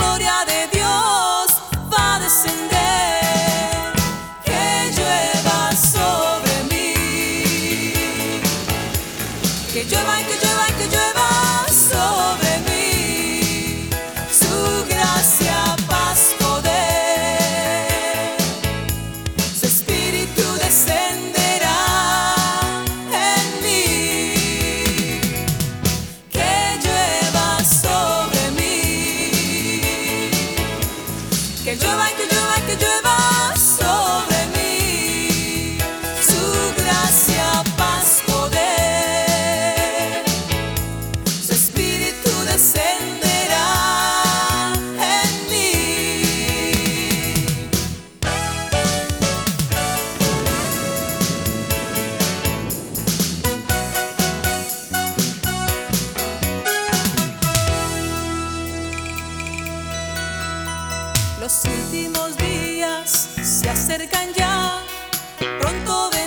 gloria de Dios va a descender, que llueva sobre mí, que llueva y que llueva y que llueva sobre mí, su gracia, paz, poder, su espíritu descenderá en mí, que llueva sobre mí, que llueva y que llueva y que llueva sobre mí, su gracia, paz, poder, su espíritu descenderá en mí. Los últimos días se acercan ya, pronto